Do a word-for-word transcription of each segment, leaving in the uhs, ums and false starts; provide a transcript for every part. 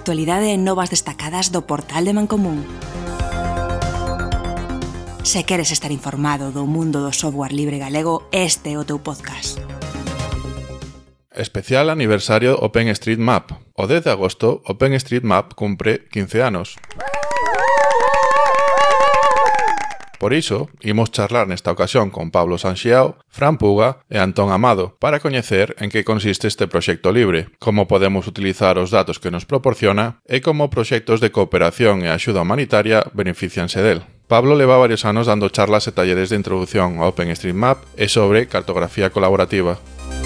actualidade e novas destacadas do portal de Mancomún. Se queres estar informado do mundo do software libre galego, este é o teu podcast. Especial aniversario OpenStreetMap. O dez de agosto, OpenStreetMap cumpre quince anos. Por iso, imos charlar nesta ocasión con Pablo Sanxiao, Fran Puga e Antón Amado para coñecer en que consiste este proxecto libre, como podemos utilizar os datos que nos proporciona e como proxectos de cooperación e axuda humanitaria beneficianse del. Pablo leva varios anos dando charlas e talleres de introducción ao OpenStreetMap e sobre cartografía colaborativa.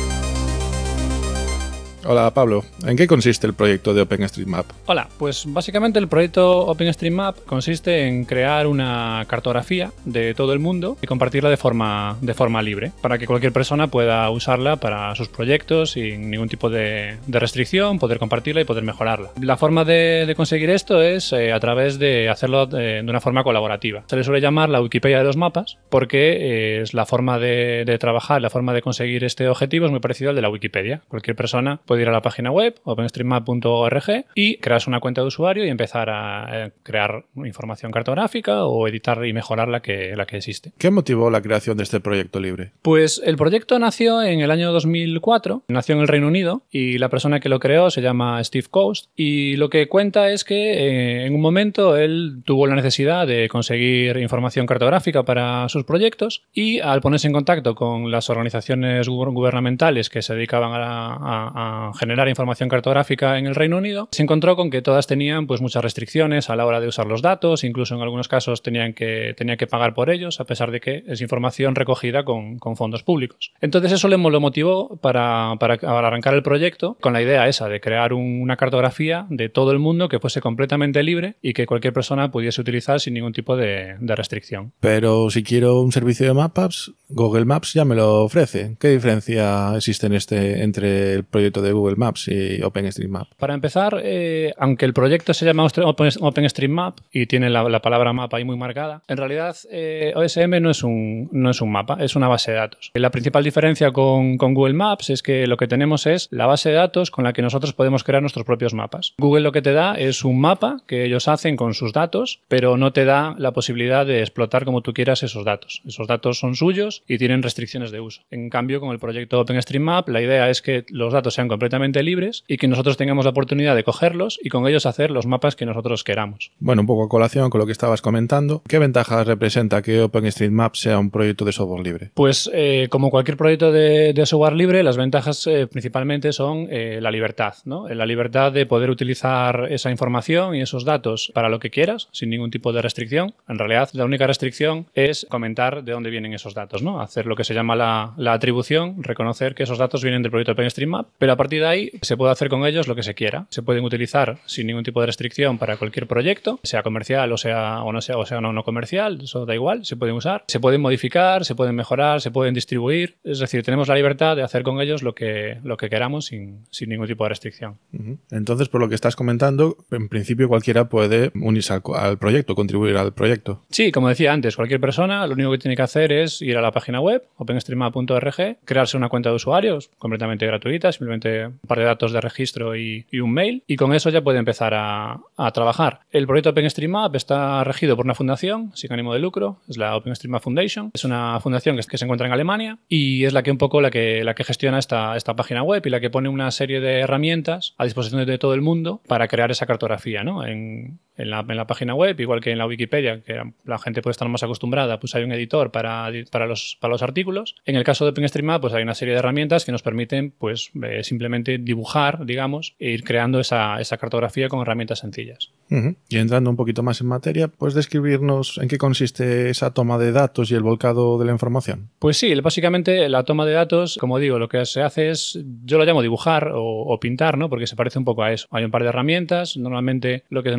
Hola Pablo, ¿en qué consiste el proyecto de OpenStreetMap? Hola, pues básicamente el proyecto OpenStreetMap consiste en crear una cartografía de todo el mundo y compartirla de forma, de forma libre, para que cualquier persona pueda usarla para sus proyectos sin ningún tipo de, de restricción, poder compartirla y poder mejorarla. La forma de, de conseguir esto es eh, a través de hacerlo de, de una forma colaborativa. Se le suele llamar la Wikipedia de los mapas porque eh, es la forma de, de trabajar, la forma de conseguir este objetivo es muy parecido al de la Wikipedia. Cualquier persona puede ir a la página web, openstreetmap punto org, y crearse una cuenta de usuario y empezar a eh, crear información cartográfica o editar y mejorar la que, la que existe. ¿Qué motivó la creación de este proyecto libre? Pues el proyecto nació en el año dos mil cuatro, nació en el Reino Unido y la persona que lo creó se llama Steve Coast y lo que cuenta es que eh, en un momento él tuvo la necesidad de conseguir información cartográfica para sus proyectos y al ponerse en contacto con las organizaciones gubernamentales que se dedicaban a, a, a generar información cartográfica en el Reino Unido, se encontró con que todas tenían pues muchas restricciones a la hora de usar los datos, incluso en algunos casos tenían que, tenían que pagar por ellos, a pesar de que es información recogida con, con fondos públicos. Entonces eso le lo motivó para, para, para arrancar el proyecto con la idea esa de crear un, una cartografía de todo el mundo que fuese completamente libre y que cualquier persona pudiese utilizar sin ningún tipo de, de restricción. Pero si quiero un servicio de mapas, Google Maps ya me lo ofrece. ¿Qué diferencia existe en este, entre el proyecto de Google Maps y OpenStreetMap? Para empezar, eh, aunque el proyecto se llama Open, OpenStreetMap y tiene la, la palabra mapa ahí muy marcada, en realidad eh, O S M no es, un, no es un mapa, es una base de datos. La principal diferencia con, con Google Maps es que lo que tenemos es la base de datos con la que nosotros podemos crear nuestros propios mapas. Google lo que te da es un mapa que ellos hacen con sus datos, pero no te da la posibilidad de explotar como tú quieras esos datos. Esos datos son suyos y tienen restricciones de uso. En cambio, con el proyecto OpenStreetMap, la idea es que los datos sean completamente libres y que nosotros tengamos la oportunidad de cogerlos y con ellos hacer los mapas que nosotros queramos. Bueno, un poco a colación con lo que estabas comentando, ¿qué ventajas representa que OpenStreetMap sea un proyecto de software libre? Pues eh, como cualquier proyecto de, de software libre, las ventajas eh, principalmente son eh, la libertad, ¿no? La libertad de poder utilizar esa información y esos datos para lo que quieras, sin ningún tipo de restricción. En realidad, la única restricción es comentar de dónde vienen esos datos, ¿no? Hacer lo que se llama la, la atribución, reconocer que esos datos vienen del proyecto OpenStreetMap, pero a partir de ahí se puede hacer con ellos lo que se quiera. Se pueden utilizar sin ningún tipo de restricción para cualquier proyecto, sea comercial o sea o no sea o sea no, no comercial, eso da igual, se pueden usar, se pueden modificar, se pueden mejorar, se pueden distribuir, es decir, tenemos la libertad de hacer con ellos lo que, lo que queramos sin, sin ningún tipo de restricción. Uh-huh. Entonces, por lo que estás comentando, en principio cualquiera puede unirse al, al proyecto, contribuir al proyecto. Sí, como decía antes, cualquier persona lo único que tiene que hacer es ir a la página web, openstreetmap punto org, crearse una cuenta de usuarios completamente gratuita, simplemente un par de datos de registro y, y un mail, y con eso ya puede empezar a, a trabajar. El proyecto OpenStreetMap está regido por una fundación sin ánimo de lucro, es la OpenStreetMap Foundation. Es una fundación que, que se encuentra en Alemania y es la que un poco la que, la que gestiona esta, esta página web y la que pone una serie de herramientas a disposición de todo el mundo para crear esa cartografía, ¿no? En, en, la, en la página web, igual que en la Wikipedia, que la gente puede estar más acostumbrada, pues hay un editor para, para, los, para los artículos. En el caso de OpenStreetMap, pues hay una serie de herramientas que nos permiten pues eh, simplemente dibujar, digamos, e ir creando esa, esa cartografía con herramientas sencillas. Uh-huh. Y entrando un poquito más en materia, ¿puedes describirnos en qué consiste esa toma de datos y el volcado de la información? Pues sí, básicamente la toma de datos, como digo, lo que se hace es, yo lo llamo dibujar o, o pintar, ¿no? Porque se parece un poco a eso. Hay un par de herramientas, normalmente lo que, nos, lo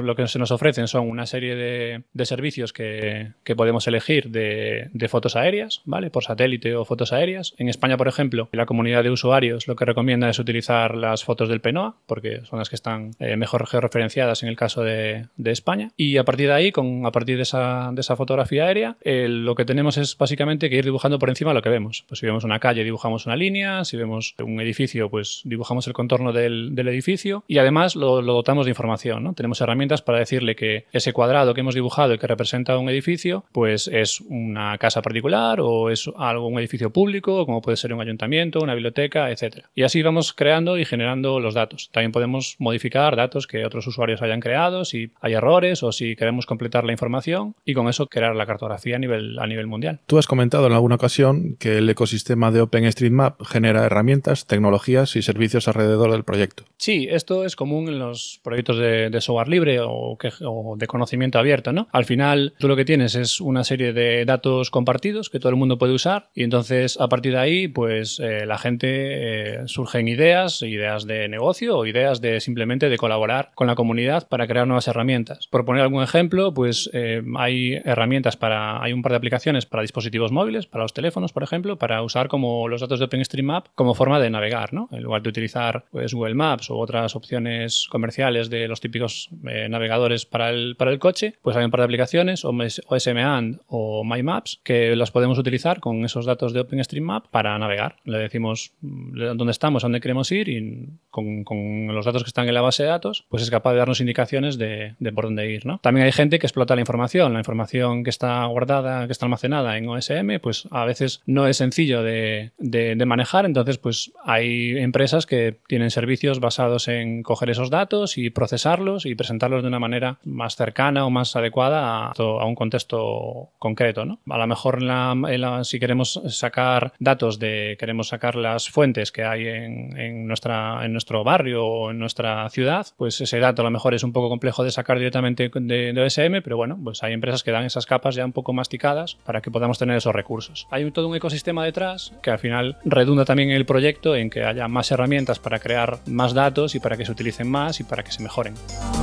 lo que se nos ofrecen son una serie de, de servicios que, que podemos elegir de, de fotos aéreas, ¿vale? Por satélite o fotos aéreas. En España, por ejemplo, la comunidad de usuarios lo que recomienda es utilizar las fotos del PENOA, porque son las que están eh, mejor georreferenciadas en el caso de, de España. Y a partir de ahí, con, a partir de esa, de esa fotografía aérea, eh, lo que tenemos es básicamente que ir dibujando por encima lo que vemos. Pues si vemos una calle, dibujamos una línea. Si vemos un edificio, pues dibujamos el contorno del, del edificio. Y además lo, lo dotamos de información, ¿no? Tenemos herramientas para decirle que ese cuadrado que hemos dibujado y que representa un edificio, pues es una casa particular o es algo, un edificio público, como puede ser un ayuntamiento, una biblioteca, etcétera. Y así vamos creando y generando los datos. También podemos modificar datos que otros usuarios hayan creado, si hay errores o si queremos completar la información, y con eso crear la cartografía a nivel, a nivel mundial. Tú has comentado en alguna ocasión que el ecosistema de OpenStreetMap genera herramientas, tecnologías y servicios alrededor del proyecto. Sí, esto es común en los proyectos de, de software libre o, que, o de conocimiento abierto, ¿no? Al final, tú lo que tienes es una serie de datos compartidos que todo el mundo puede usar, y entonces a partir de ahí, pues eh, la gente eh, surgen ideas, ideas de negocio o ideas de simplemente de colaborar con la comunidad para crear nuevas herramientas. Por poner algún ejemplo, pues eh, hay herramientas para, hay un par de aplicaciones para dispositivos móviles, para los teléfonos, por ejemplo, para usar como los datos de OpenStreetMap como forma de navegar, ¿no? En lugar de utilizar pues Google Maps o otras opciones comerciales de los típicos eh, navegadores para el, para el coche, pues hay un par de aplicaciones, o S M A N o My Maps, que las podemos utilizar con esos datos de OpenStreetMap para navegar. Le decimos dónde estamos, a dónde queremos ir, y con, con los datos que están en la base de datos, pues es capaz de darnos indicaciones de, de por dónde ir, ¿no? También hay gente que explota la información. La información que está guardada, que está almacenada en O S M, pues a veces no es sencillo de, de, de manejar. Entonces, pues hay empresas que tienen servicios basados en coger esos datos y procesarlos y presentarlos de una manera más cercana o más adecuada a, a un contexto concreto, ¿no? A lo mejor en la, en la, si queremos sacar datos de, queremos sacar las fuentes que hay en, en, nuestra, en nuestro barrio o en nuestra ciudad, pues ese dato a lo mejor es un poco complejo de sacar directamente de, de O S M, pero bueno, pues hay empresas que dan esas capas ya un poco masticadas para que podamos tener esos recursos. Hay todo un ecosistema detrás que al final redunda también en el proyecto en que haya más herramientas para crear más datos y para que se utilicen más y para que se mejoren.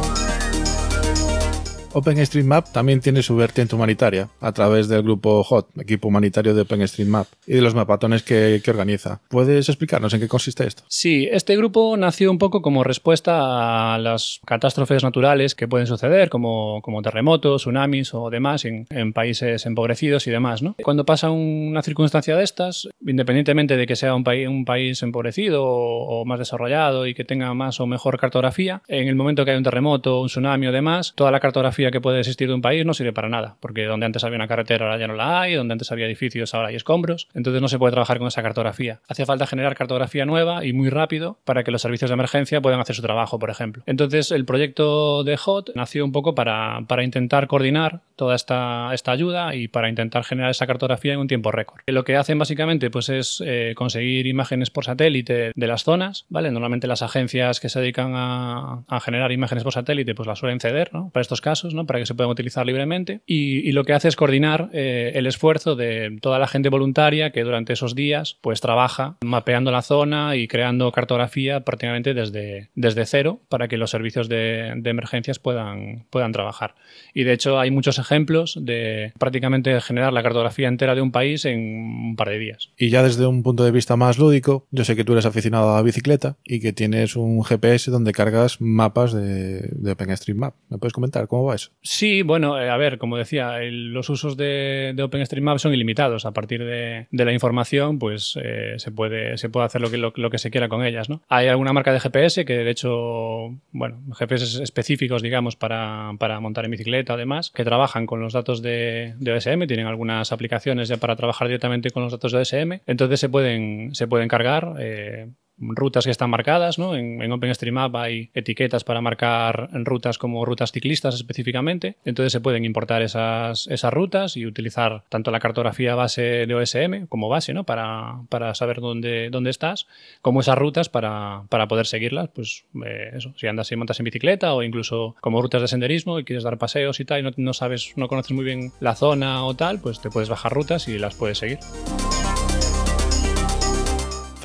OpenStreetMap también tiene su vertiente humanitaria a través del grupo H O T, equipo humanitario de OpenStreetMap, y de los mapatones que, que organiza. ¿Puedes explicarnos en qué consiste esto? Sí, este grupo nació un poco como respuesta a las catástrofes naturales que pueden suceder, como, como terremotos, tsunamis o demás en, en países empobrecidos y demás, ¿no? Cuando pasa una circunstancia de estas, independientemente de que sea un, país, un país empobrecido o, o más desarrollado y que tenga más o mejor cartografía, en el momento que hay un terremoto, un tsunami o demás, toda la cartografía que puede existir de un país no sirve para nada, porque donde antes había una carretera ahora ya no la hay, donde antes había edificios ahora hay escombros, entonces no se puede trabajar con esa cartografía. Hace falta generar cartografía nueva y muy rápido para que los servicios de emergencia puedan hacer su trabajo, por ejemplo. Entonces el proyecto de H O T nació un poco para, para intentar coordinar toda esta, esta ayuda y para intentar generar esa cartografía en un tiempo récord. Lo que hacen básicamente pues es eh, conseguir imágenes por satélite de las zonas, ¿vale? Normalmente las agencias que se dedican a, a generar imágenes por satélite pues las suelen ceder, ¿no? Para estos casos, ¿no? Para que se puedan utilizar libremente, y, y lo que hace es coordinar eh, el esfuerzo de toda la gente voluntaria que durante esos días pues trabaja mapeando la zona y creando cartografía prácticamente desde, desde cero para que los servicios de, de emergencias puedan, puedan trabajar. Y de hecho hay muchos ejemplos de prácticamente generar la cartografía entera de un país en un par de días. Y ya desde un punto de vista más lúdico, yo sé que tú eres aficionado a la bicicleta y que tienes un G P S donde cargas mapas de, de OpenStreetMap. ¿Me puedes comentar cómo va eso? Sí, bueno, eh, a ver, como decía, el, los usos de, de OpenStreetMap son ilimitados. A partir de, de la información, pues eh, se puede se puede hacer lo que, lo, lo que se quiera con ellas, ¿no? Hay alguna marca de G P S que, de hecho, bueno, G P S específicos, digamos, para, para montar en bicicleta, además, que trabajan con los datos de, de O S M, tienen algunas aplicaciones ya para trabajar directamente con los datos de O S M, entonces se pueden, se pueden cargar eh, rutas que están marcadas, ¿no? En, en OpenStreetMap hay etiquetas para marcar rutas como rutas ciclistas específicamente, entonces se pueden importar esas, esas rutas y utilizar tanto la cartografía base de O S M como base, ¿no? Para, para saber dónde, dónde estás, como esas rutas para, para poder seguirlas, pues eh, eso, si andas y montas en bicicleta o incluso como rutas de senderismo y quieres dar paseos y tal y no, no sabes, no conoces muy bien la zona o tal, pues te puedes bajar rutas y las puedes seguir.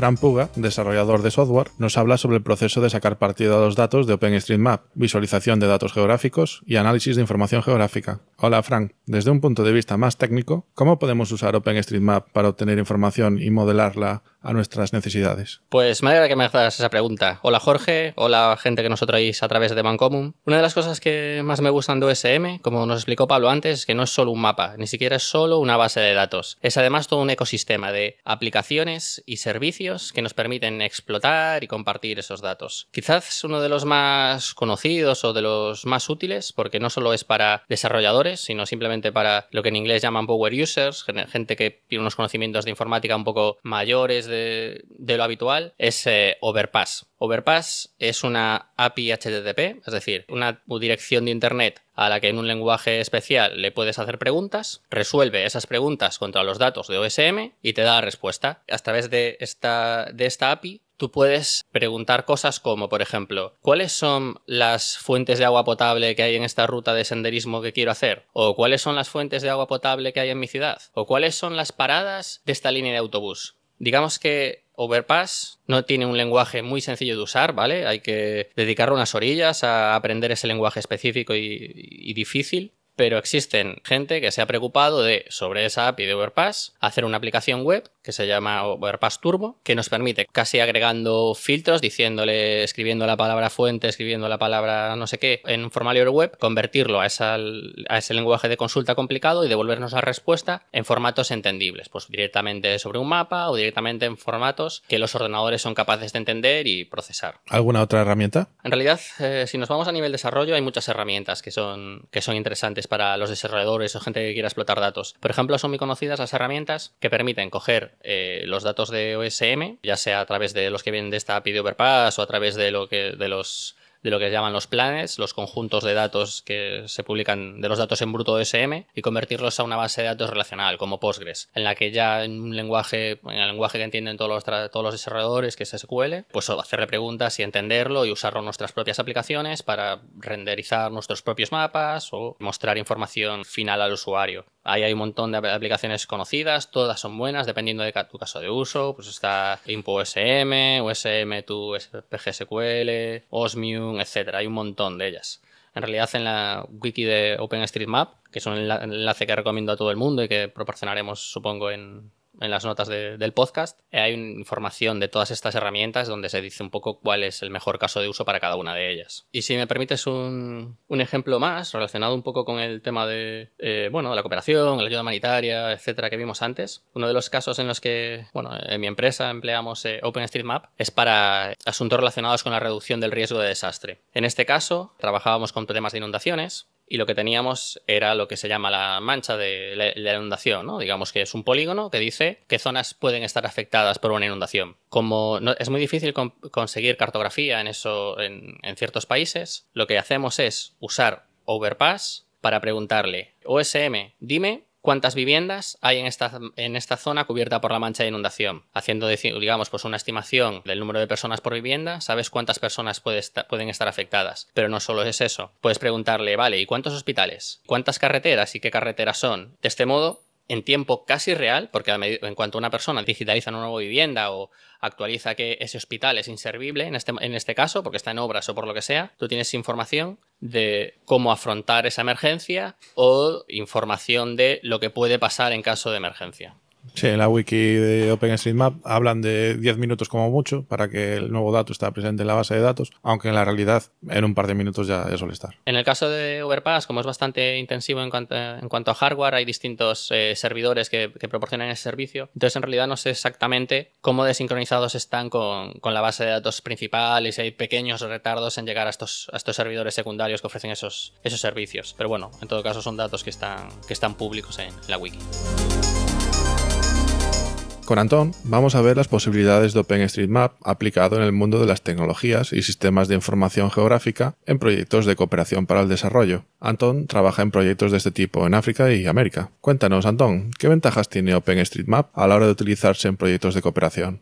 Fran Puga, desarrollador de software, nos habla sobre el proceso de sacar partido a los datos de OpenStreetMap, visualización de datos geográficos y análisis de información geográfica. Hola Fran, desde un punto de vista más técnico, ¿cómo podemos usar OpenStreetMap para obtener información y modelarla a nuestras necesidades? Pues me alegra que me hagas esa pregunta. Hola Jorge, hola gente que nos traéis a través de Mancomun. Una de las cosas que más me gustan de O S M, como nos explicó Pablo antes, es que no es solo un mapa, ni siquiera es solo una base de datos. Es además todo un ecosistema de aplicaciones y servicios que nos permiten explotar y compartir esos datos. Quizás es uno de los más conocidos o de los más útiles, porque no solo es para desarrolladores, sino simplemente para lo que en inglés llaman power users, gente que tiene unos conocimientos de informática un poco mayores de, de lo habitual, es eh, Overpass. Overpass es una A P I H T T P, es decir, una dirección de internet a la que en un lenguaje especial le puedes hacer preguntas, resuelve esas preguntas contra los datos de O S M y te da la respuesta. A través de esta, de esta A P I tú puedes preguntar cosas como, por ejemplo, ¿cuáles son las fuentes de agua potable que hay en esta ruta de senderismo que quiero hacer? ¿O cuáles son las fuentes de agua potable que hay en mi ciudad? ¿O cuáles son las paradas de esta línea de autobús? Digamos que Overpass no tiene un lenguaje muy sencillo de usar, ¿vale? Hay que dedicar unas orillas a aprender ese lenguaje específico y, y difícil, pero existen gente que se ha preocupado de, sobre esa A P I de Overpass, hacer una aplicación web que se llama Overpass Turbo, que nos permite, casi agregando filtros, diciéndole, escribiendo la palabra fuente, escribiendo la palabra no sé qué, en un formulario web, convertirlo a, esa, a ese lenguaje de consulta complicado y devolvernos la respuesta en formatos entendibles, pues directamente sobre un mapa o directamente en formatos que los ordenadores son capaces de entender y procesar. ¿Alguna otra herramienta? En realidad, eh, si nos vamos a nivel desarrollo, hay muchas herramientas que son, que son interesantes para los desarrolladores o gente que quiera explotar datos. Por ejemplo, son muy conocidas las herramientas que permiten coger eh, los datos de O S M, ya sea a través de los que vienen de esta A P I de Overpass o a través de lo que de los de lo que llaman los planes, los conjuntos de datos que se publican de los datos en bruto de O S M, y convertirlos a una base de datos relacional como Postgres, en la que ya en un lenguaje, en el lenguaje que entienden todos los, todos los desarrolladores, que es S Q L, pues hacerle preguntas y entenderlo y usarlo en nuestras propias aplicaciones para renderizar nuestros propios mapas o mostrar información final al usuario. Ahí hay un montón de aplicaciones conocidas, todas son buenas dependiendo de tu caso de uso. Pues está Impo O S M, O S M to P G S Q L, Osmium, etcétera. Hay un montón de ellas. En realidad, en la wiki de OpenStreetMap, que es un enlace que recomiendo a todo el mundo y que proporcionaremos, supongo, en, en las notas de, del podcast, hay una información de todas estas herramientas donde se dice un poco cuál es el mejor caso de uso para cada una de ellas. Y si me permites un, un ejemplo más relacionado un poco con el tema de, eh, bueno, de la cooperación, la ayuda humanitaria, etcétera, que vimos antes. Uno de los casos en los que, bueno, en mi empresa empleamos eh, OpenStreetMap es para asuntos relacionados con la reducción del riesgo de desastre. En este caso, trabajábamos con temas de inundaciones. Y lo que teníamos era lo que se llama la mancha de la, la inundación, ¿no? Digamos que es un polígono que dice qué zonas pueden estar afectadas por una inundación. Como no, es muy difícil con, conseguir cartografía en, eso, en, en ciertos países, lo que hacemos es usar Overpass para preguntarle, O S M, dime cuántas viviendas hay en esta, en esta zona cubierta por la mancha de inundación. Haciendo, digamos, pues una estimación del número de personas por vivienda, sabes cuántas personas puede esta, pueden estar afectadas. Pero no solo es eso. Puedes preguntarle, vale, ¿y cuántos hospitales? ¿Cuántas carreteras y qué carreteras son? De este modo, en tiempo casi real, porque en cuanto una persona digitaliza una nueva vivienda o actualiza que ese hospital es inservible, en este, en este caso, porque está en obras o por lo que sea, tú tienes información de cómo afrontar esa emergencia o información de lo que puede pasar en caso de emergencia. Sí, en la wiki de OpenStreetMap hablan de diez minutos como mucho para que el nuevo dato esté presente en la base de datos, aunque en la realidad en un par de minutos ya, ya suele estar. En el caso de Overpass, como es bastante intensivo en cuanto, en cuanto a hardware, hay distintos eh, servidores que, que proporcionan ese servicio. Entonces, en realidad no sé exactamente cómo desincronizados están con, con la base de datos principal y si hay pequeños retardos en llegar a estos, a estos servidores secundarios que ofrecen esos, esos servicios. Pero bueno, en todo caso son datos que están, que están públicos en la wiki. Con Antón vamos a ver las posibilidades de OpenStreetMap aplicado en el mundo de las tecnologías y sistemas de información geográfica en proyectos de cooperación para el desarrollo. Antón trabaja en proyectos de este tipo en África y América. Cuéntanos, Antón, ¿qué ventajas tiene OpenStreetMap a la hora de utilizarse en proyectos de cooperación?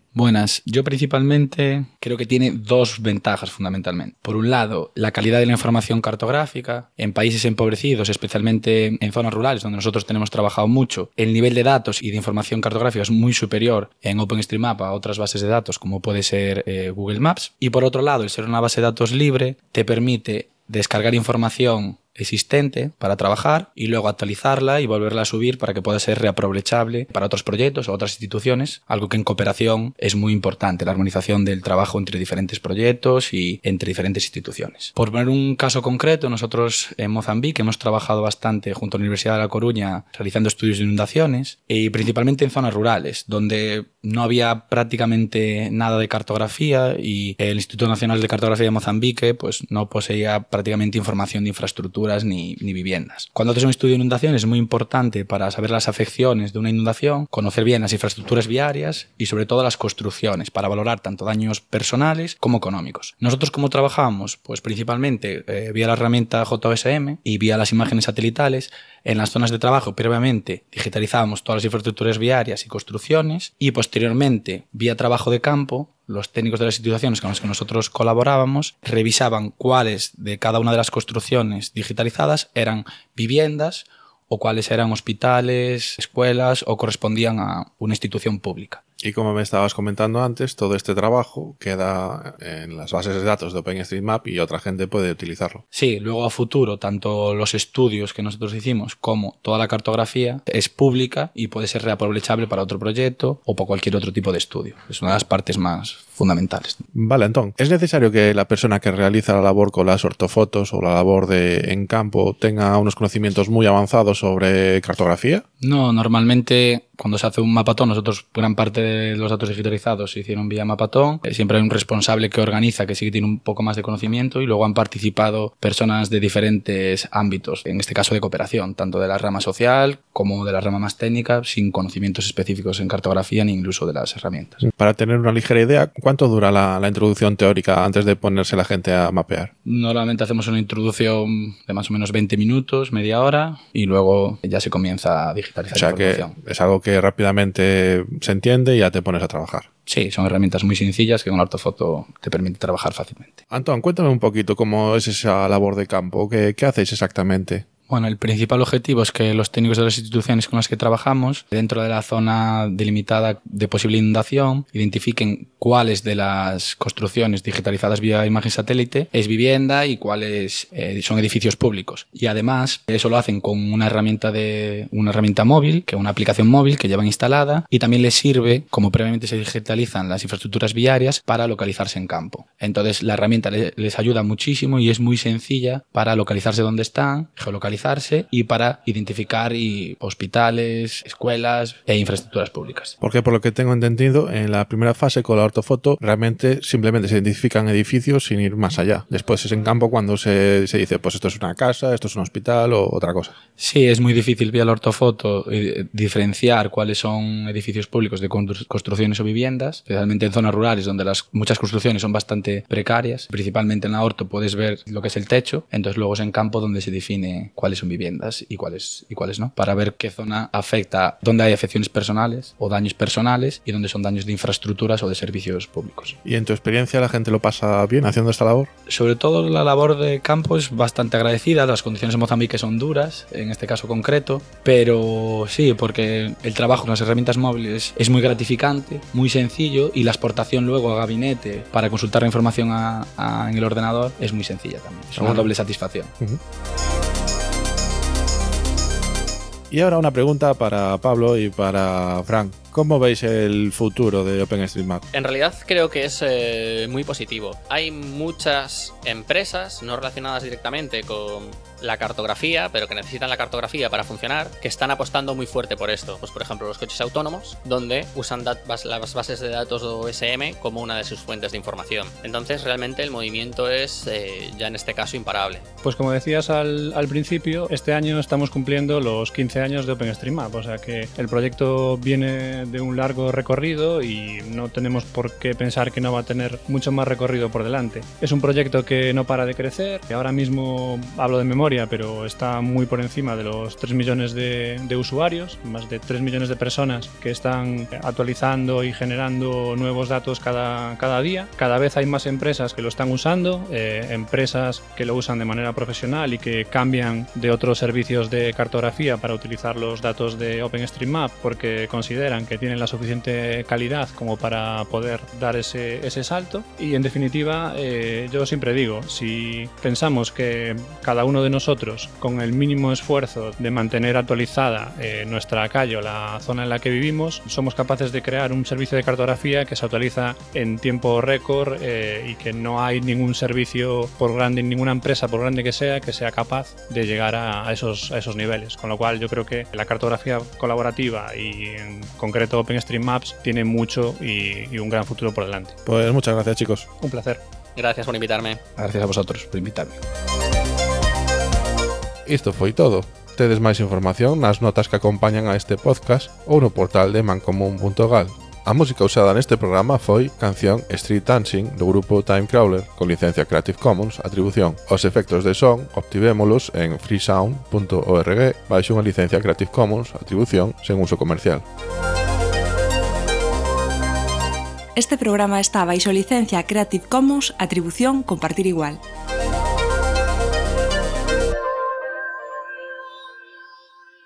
Buenas. Yo principalmente creo que tiene dos ventajas fundamentalmente. Por un lado, la calidad de la información cartográfica. En países empobrecidos, especialmente en zonas rurales, donde nosotros tenemos trabajado mucho, el nivel de datos y de información cartográfica es muy superior en OpenStreetMap a otras bases de datos, como puede ser eh, Google Maps. Y por otro lado, el ser una base de datos libre te permite descargar información existente para trabajar y luego actualizarla y volverla a subir para que pueda ser reaprovechable para otros proyectos o otras instituciones, algo que en cooperación es muy importante, la armonización del trabajo entre diferentes proyectos y entre diferentes instituciones. Por poner un caso concreto, nosotros en Mozambique hemos trabajado bastante junto a la Universidad de La Coruña realizando estudios de inundaciones y principalmente en zonas rurales, donde no había prácticamente nada de cartografía y el Instituto Nacional de Cartografía de Mozambique pues no poseía prácticamente información de infraestructura Ni, ni viviendas. Cuando haces un estudio de inundaciones es muy importante para saber las afecciones de una inundación, conocer bien las infraestructuras viarias y sobre todo las construcciones para valorar tanto daños personales como económicos. Nosotros ¿cómo trabajamos? Pues principalmente eh, vía la herramienta J O S M y vía las imágenes satelitales. En las zonas de trabajo previamente digitalizábamos todas las infraestructuras viarias y construcciones y posteriormente vía trabajo de campo los técnicos de las instituciones con las que nosotros colaborábamos revisaban cuáles de cada una de las construcciones digitalizadas eran viviendas o cuáles eran hospitales, escuelas o correspondían a una institución pública. Y como me estabas comentando antes, todo este trabajo queda en las bases de datos de OpenStreetMap y otra gente puede utilizarlo. Sí, luego a futuro, tanto los estudios que nosotros hicimos como toda la cartografía es pública y puede ser reaprovechable para otro proyecto o para cualquier otro tipo de estudio. Es una de las partes más fundamentales. Vale, Antón, ¿es necesario que la persona que realiza la labor con las ortofotos o la labor de en campo tenga unos conocimientos muy avanzados sobre cartografía? No, normalmente cuando se hace un mapatón, nosotros gran parte de los datos digitalizados se hicieron vía mapatón. Siempre hay un responsable que organiza, que sí que tiene un poco más de conocimiento y luego han participado personas de diferentes ámbitos, en este caso de cooperación, tanto de la rama social como de la rama más técnica, sin conocimientos específicos en cartografía ni en el uso de las herramientas. Para tener una ligera idea, ¿cuánto dura la, la introducción teórica antes de ponerse la gente a mapear? Normalmente hacemos una introducción de más o menos veinte minutos, media hora, y luego ya se comienza a digitalizar. O sea información. Que es algo que rápidamente se entiende y ya te pones a trabajar. Sí, son herramientas muy sencillas que con la ortofoto te permite trabajar fácilmente. Antón, cuéntame un poquito cómo es esa labor de campo. ¿Qué, qué hacéis exactamente? Bueno, el principal objetivo es que los técnicos de las instituciones con las que trabajamos, dentro de la zona delimitada de posible inundación, identifiquen cuáles de las construcciones digitalizadas vía imagen satélite es vivienda y cuáles eh, son edificios públicos. Y además, eso lo hacen con una herramienta de una herramienta móvil, que es una aplicación móvil que llevan instalada, y también les sirve, como previamente se digitalizan las infraestructuras viarias, para localizarse en campo. Entonces, la herramienta les, les ayuda muchísimo y es muy sencilla para localizarse donde están, geolocalizar y para identificar y hospitales, escuelas e infraestructuras públicas. Porque por lo que tengo entendido, en la primera fase con la ortofoto realmente simplemente se identifican edificios sin ir más allá. Después es en campo cuando se, se dice pues esto es una casa, esto es un hospital o otra cosa. Sí, es muy difícil vía la ortofoto eh, diferenciar cuáles son edificios públicos de construcciones o viviendas, especialmente en zonas rurales donde las muchas construcciones son bastante precarias. Principalmente en la orto puedes ver lo que es el techo, entonces luego es en campo donde se define cuáles son viviendas y cuáles y cuáles no, para ver qué zona afecta, dónde hay afecciones personales o daños personales y dónde son daños de infraestructuras o de servicios públicos. ¿Y en tu experiencia la gente lo pasa bien haciendo esta labor? Sobre todo la labor de campo es bastante agradecida, las condiciones en Mozambique son duras, en este caso concreto, pero sí, porque el trabajo con las herramientas móviles es muy gratificante, muy sencillo y la exportación luego a gabinete para consultar la información a, a, en el ordenador es muy sencilla también, es una bueno. doble satisfacción. Uh-huh. Y ahora una pregunta para Pablo y para Frank. ¿Cómo veis el futuro de OpenStreetMap? En realidad creo que es eh, muy positivo. Hay muchas empresas no relacionadas directamente con la cartografía, pero que necesitan la cartografía para funcionar, que están apostando muy fuerte por esto. Pues por ejemplo los coches autónomos, donde usan dat- bas- las bases de datos O S M como una de sus fuentes de información. Entonces realmente el movimiento es eh, ya en este caso imparable. Pues como decías al, al principio, este año estamos cumpliendo los quince años de OpenStreetMap, o sea que el proyecto viene de, de un largo recorrido y no tenemos por qué pensar que no va a tener mucho más recorrido por delante. Es un proyecto que no para de crecer, que ahora mismo hablo de memoria, pero está muy por encima de los tres millones de, de usuarios, más de tres millones de personas que están actualizando y generando nuevos datos cada, cada día. Cada vez hay más empresas que lo están usando, eh, empresas que lo usan de manera profesional y que cambian de otros servicios de cartografía para utilizar los datos de OpenStreetMap porque consideran que tienen la suficiente calidad como para poder dar ese, ese salto. Y en definitiva, eh, yo siempre digo, si pensamos que cada uno de nosotros, con el mínimo esfuerzo de mantener actualizada eh, nuestra calle o la zona en la que vivimos, somos capaces de crear un servicio de cartografía que se actualiza en tiempo récord eh, y que no hay ningún servicio, por grande, ninguna empresa, por grande que sea, que sea capaz de llegar a, a, esos, a esos niveles. Con lo cual yo creo que la cartografía colaborativa y en concreto OpenStreetMaps tiene mucho y, y un gran futuro por delante. Pues muchas gracias, chicos. Un placer. Gracias por invitarme. Gracias a vosotros por invitarme. Isto foi todo. Tedes máis información nas notas que acompañan a este podcast ou no portal de mancomún punto gal. A música usada neste programa foi canción Street Dancing do grupo Time Crawler con licencia Creative Commons Atribución. Os efectos de son obtivémolos en freesound punto org baixo unha licencia Creative Commons Atribución sen uso comercial. Este programa está baixo licencia Creative Commons Atribución Compartir Igual.